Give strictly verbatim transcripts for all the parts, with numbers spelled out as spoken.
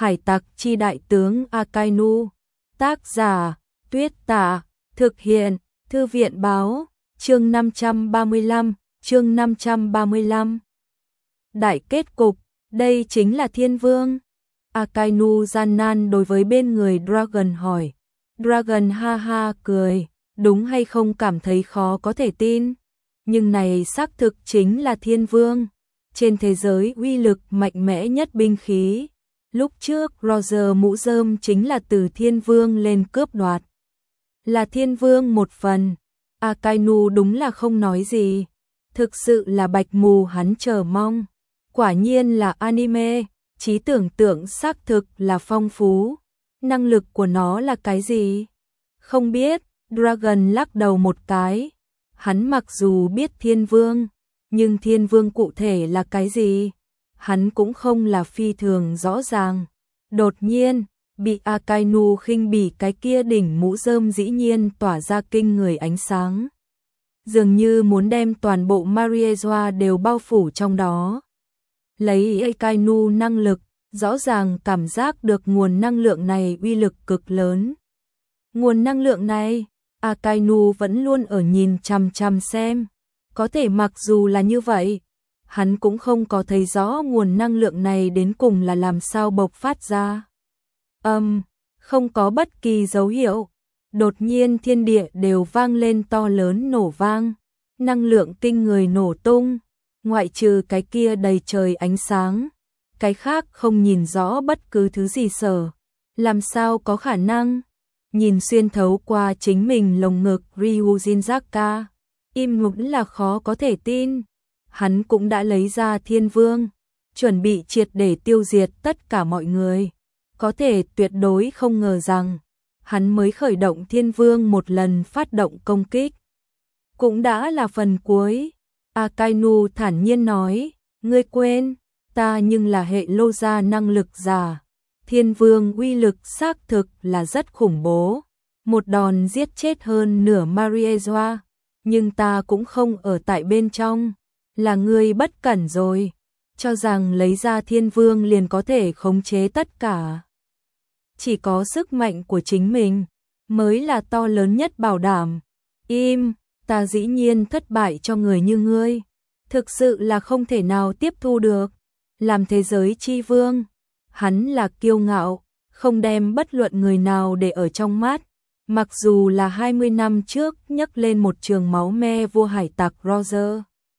Hải tặc chi đại tướng Akainu. Tác giả, Tuyết Tả. Thực hiện, Thư viện báo. Chương năm trăm ba mươi lăm, chương năm trăm ba mươi lăm. Đại kết cục, đây chính là Thiên Vương. Akainu gian nan đối với bên người Dragon hỏi. Dragon ha ha cười, đúng hay không cảm thấy khó có thể tin. Nhưng này xác thực chính là Thiên Vương. Trên thế giới uy lực mạnh mẽ nhất binh khí. Lúc trước Roger mũ rơm chính là từ Thiên Vương lên cướp đoạt. Là Thiên Vương một phần. Akainu đúng là không nói gì. Thực sự là bạch mù hắn chờ mong. Quả nhiên là anime, trí tưởng tượng xác thực là phong phú. Năng lực của nó là cái gì? Không biết, Dragon lắc đầu một cái. Hắn mặc dù biết Thiên Vương, nhưng Thiên Vương cụ thể là cái gì? Hắn cũng không là phi thường rõ ràng. Đột nhiên, bị Akainu khinh bỉ cái kia đỉnh mũ rơm dĩ nhiên tỏa ra kinh người ánh sáng. Dường như muốn đem toàn bộ Mariejoa đều bao phủ trong đó. Lấy Akainu năng lực, rõ ràng cảm giác được nguồn năng lượng này uy lực cực lớn. Nguồn năng lượng này, Akainu vẫn luôn ở nhìn chằm chằm xem. Có thể mặc dù là như vậy, hắn cũng không có thấy rõ nguồn năng lượng này đến cùng là làm sao bộc phát ra. Âm, um, không có bất kỳ dấu hiệu. Đột nhiên thiên địa đều vang lên to lớn nổ vang. Năng lượng kinh người nổ tung. Ngoại trừ cái kia đầy trời ánh sáng. Cái khác không nhìn rõ bất cứ thứ gì sở. Làm sao có khả năng? Nhìn xuyên thấu qua chính mình lồng ngực Ryujinzaka. Im ngục là khó có thể tin. Hắn cũng đã lấy ra Thiên Vương. Chuẩn bị triệt để tiêu diệt tất cả mọi người. Có thể tuyệt đối không ngờ rằng, hắn mới khởi động Thiên Vương một lần phát động công kích. Cũng đã là phần cuối. Akainu thản nhiên nói, ngươi quên, ta nhưng là hệ lô gia năng lực giả. Thiên Vương uy lực xác thực là rất khủng bố. Một đòn giết chết hơn nửa Mariejoa. Nhưng ta cũng không ở tại bên trong. Là ngươi bất cẩn rồi. Cho rằng lấy ra Thiên Vương liền có thể khống chế tất cả. Chỉ có sức mạnh của chính mình mới là to lớn nhất bảo đảm. Im, ta dĩ nhiên thất bại cho người như ngươi. Thực sự là không thể nào tiếp thu được. Làm thế giới chi vương, hắn là kiêu ngạo, không đem bất luận người nào để ở trong mắt. Mặc dù là hai mươi năm trước nhấc lên một trường máu me vua hải tặc Roger,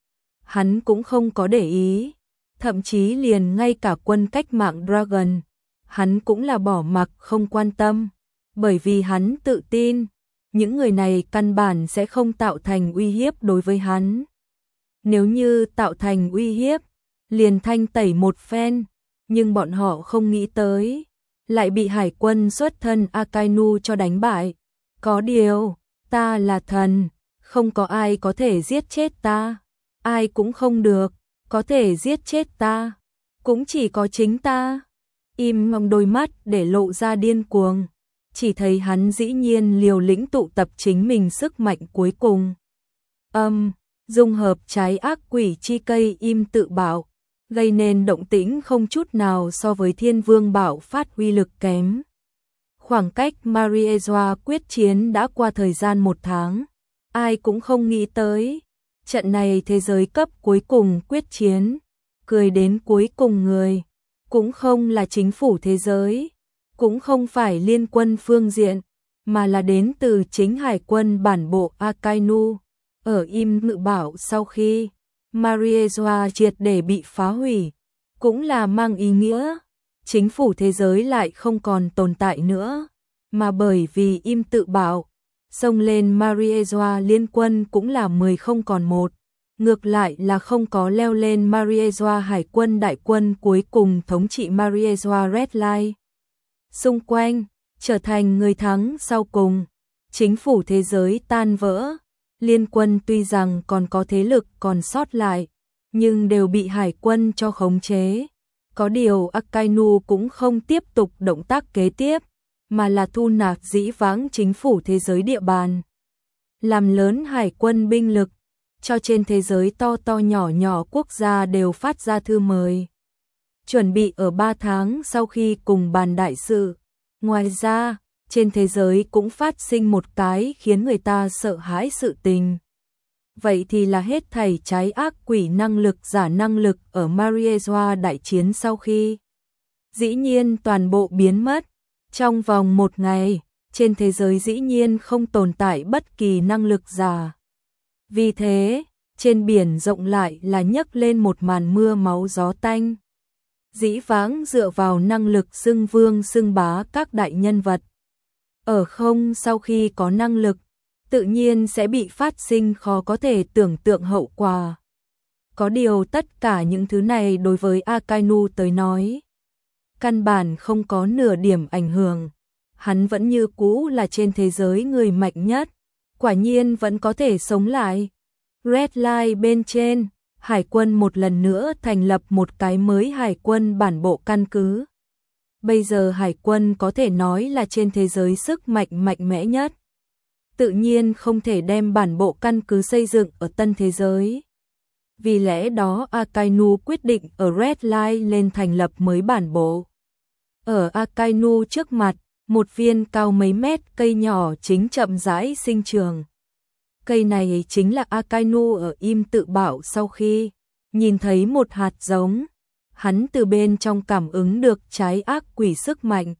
hắn cũng không có để ý. Thậm chí liền ngay cả quân cách mạng Dragon, hắn cũng là bỏ mặc không quan tâm, bởi vì hắn tự tin, những người này căn bản sẽ không tạo thành uy hiếp đối với hắn. Nếu như tạo thành uy hiếp, liền thanh tẩy một phen, nhưng bọn họ không nghĩ tới, lại bị hải quân xuất thân Akainu cho đánh bại. Có điều, ta là thần, không có ai có thể giết chết ta, ai cũng không được, có thể giết chết ta, cũng chỉ có chính ta. Im ngong đôi mắt để lộ ra điên cuồng, chỉ thấy hắn dĩ nhiên liều lĩnh tụ tập chính mình sức mạnh cuối cùng. Âm, um, dung hợp trái ác quỷ chi cây im tự bảo, gây nên động tĩnh không chút nào so với Thiên Vương bảo phát uy lực kém. Khoảng cách Mariejoa quyết chiến đã qua thời gian một tháng, ai cũng không nghĩ tới. Trận này thế giới cấp cuối cùng quyết chiến, cười đến cuối cùng người, cũng không là chính phủ thế giới, cũng không phải liên quân phương diện, mà là đến từ chính hải quân bản bộ Akainu. Ở im ngự bảo sau khi Mariejoa triệt để bị phá hủy, cũng là mang ý nghĩa chính phủ thế giới lại không còn tồn tại nữa, mà bởi vì im tự bảo, xông lên Mariejoa liên quân cũng là mười không còn một, ngược lại là không có leo lên Mariejoa hải quân đại quân cuối cùng thống trị Mariejoa Red Line. Xung quanh, trở thành người thắng sau cùng, chính phủ thế giới tan vỡ, liên quân tuy rằng còn có thế lực còn sót lại, nhưng đều bị hải quân cho khống chế. Có điều Akainu cũng không tiếp tục động tác kế tiếp, mà là thu nạp dĩ vãng chính phủ thế giới địa bàn. Làm lớn hải quân binh lực, cho trên thế giới to to nhỏ nhỏ quốc gia đều phát ra thư mời. chuẩn bị ở ba tháng sau khi cùng bàn đại sự. Ngoài ra, trên thế giới cũng phát sinh một cái khiến người ta sợ hãi sự tình. Vậy thì là hết thảy trái ác quỷ năng lực giả năng lực ở Mariezwa đại chiến sau khi dĩ nhiên toàn bộ biến mất. Trong vòng một ngày, trên thế giới dĩ nhiên không tồn tại bất kỳ năng lực giả. Vì thế, trên biển rộng lại là nhấc lên một màn mưa máu gió tanh. Dĩ vãng dựa vào năng lực xưng vương xưng bá các đại nhân vật. Ở không sau khi có năng lực, tự nhiên sẽ bị phát sinh khó có thể tưởng tượng hậu quả. Có điều tất cả những thứ này đối với Akainu tới nói, căn bản không có nửa điểm ảnh hưởng. Hắn vẫn như cũ là trên thế giới người mạnh nhất, quả nhiên vẫn có thể sống lại. Red Line bên trên, Hải quân một lần nữa thành lập một cái mới Hải quân bản bộ căn cứ. Bây giờ Hải quân có thể nói là trên thế giới sức mạnh mạnh mẽ nhất. Tự nhiên không thể đem bản bộ căn cứ xây dựng ở tân thế giới. Vì lẽ đó Akainu quyết định ở Red Line lên thành lập mới bản bộ. Ở Akainu trước mặt, một viên cao mấy mét cây nhỏ chính chậm rãi sinh trưởng. Cây này chính là Akainu ở im tự bảo sau khi nhìn thấy một hạt giống. Hắn từ bên trong cảm ứng được trái ác quỷ sức mạnh.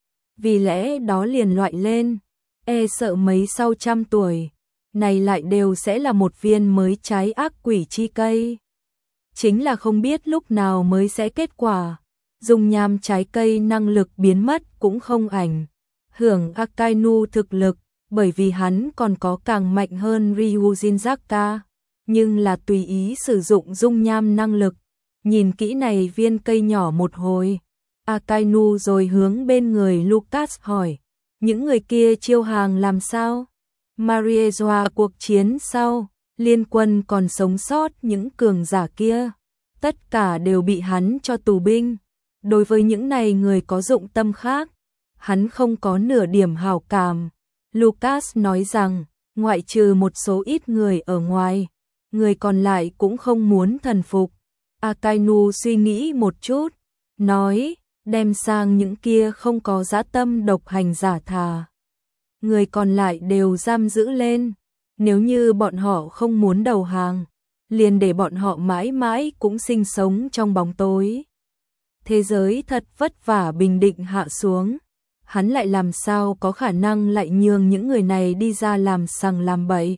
Vì lẽ đó liền loại lên, e sợ mấy sau trăm tuổi, này lại đều sẽ là một viên mới trái ác quỷ chi cây. Chính là không biết lúc nào mới sẽ kết quả, dung nham trái cây năng lực biến mất cũng không ảnh hưởng Akainu thực lực, bởi vì hắn còn có càng mạnh hơn Ryujinzaka, nhưng là tùy ý sử dụng dung nham năng lực. Nhìn kỹ này viên cây nhỏ một hồi, Akainu rồi hướng bên người Lucas hỏi, những người kia chiêu hàng làm sao? Mariezwa cuộc chiến sau, liên quân còn sống sót những cường giả kia, tất cả đều bị hắn cho tù binh. Đối với những này người có dụng tâm khác, hắn không có nửa điểm hảo cảm. Lucas nói rằng, ngoại trừ một số ít người ở ngoài, người còn lại cũng không muốn thần phục. Akainu suy nghĩ một chút, nói, đem sang những kia không có dã tâm độc hành giả thà. Người còn lại đều giam giữ lên, nếu như bọn họ không muốn đầu hàng, liền để bọn họ mãi mãi cũng sinh sống trong bóng tối. Thế giới thật vất vả bình định hạ xuống, hắn lại làm sao có khả năng lại nhường những người này đi ra làm sằng làm bậy.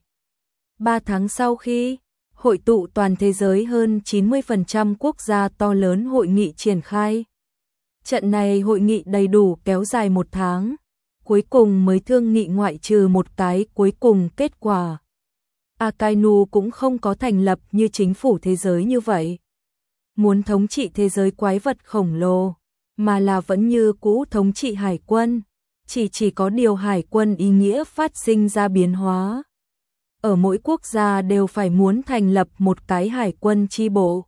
Ba tháng sau khi hội tụ toàn thế giới hơn chín mươi phần trăm quốc gia to lớn hội nghị triển khai. Trận này hội nghị đầy đủ kéo dài một tháng, cuối cùng mới thương nghị ngoại trừ một cái cuối cùng kết quả. Akainu cũng không có thành lập như chính phủ thế giới như vậy. Muốn thống trị thế giới quái vật khổng lồ, mà là vẫn như cũ thống trị hải quân, chỉ chỉ có điều hải quân ý nghĩa phát sinh ra biến hóa. Ở mỗi quốc gia đều phải muốn thành lập một cái hải quân chi bộ.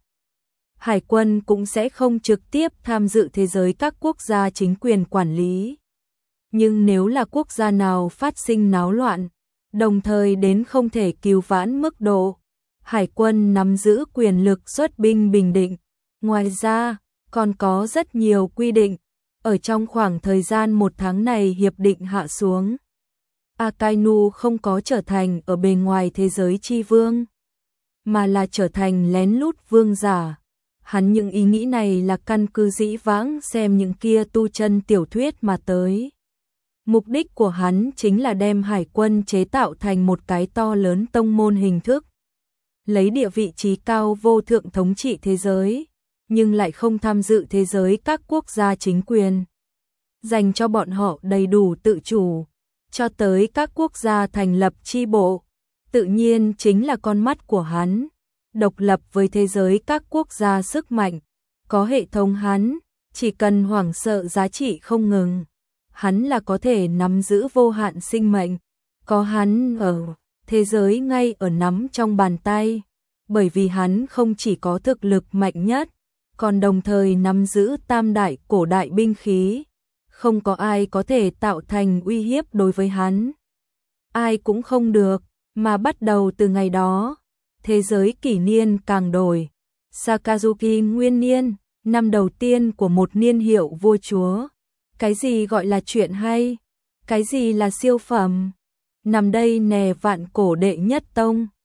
Hải quân cũng sẽ không trực tiếp tham dự thế giới các quốc gia chính quyền quản lý. Nhưng nếu là quốc gia nào phát sinh náo loạn, đồng thời đến không thể cứu vãn mức độ, hải quân nắm giữ quyền lực xuất binh bình định. Ngoài ra, còn có rất nhiều quy định. Ở trong khoảng thời gian một tháng này hiệp định hạ xuống, Akainu không có trở thành ở bề ngoài thế giới chi vương, mà là trở thành lén lút vương giả. Hắn những ý nghĩ này là căn cứ dĩ vãng xem những kia tu chân tiểu thuyết mà tới. Mục đích của hắn chính là đem hải quân chế tạo thành một cái to lớn tông môn hình thức, lấy địa vị trí cao vô thượng thống trị thế giới, nhưng lại không tham dự thế giới các quốc gia chính quyền, dành cho bọn họ đầy đủ tự chủ, cho tới các quốc gia thành lập chi bộ, tự nhiên chính là con mắt của hắn, độc lập với thế giới các quốc gia sức mạnh, có hệ thống hắn, chỉ cần hoảng sợ giá trị không ngừng, hắn là có thể nắm giữ vô hạn sinh mệnh, có hắn ở thế giới ngay ở nắm trong bàn tay, bởi vì hắn không chỉ có thực lực mạnh nhất, còn đồng thời nắm giữ tam đại cổ đại binh khí, không có ai có thể tạo thành uy hiếp đối với hắn. Ai cũng không được, mà bắt đầu từ ngày đó, thế giới kỷ niên càng đổi. Sakazuki nguyên niên, Năm đầu tiên của một niên hiệu vua chúa. Cái gì gọi là chuyện hay? Cái gì là siêu phẩm? Nằm đây nè vạn cổ đệ nhất tông.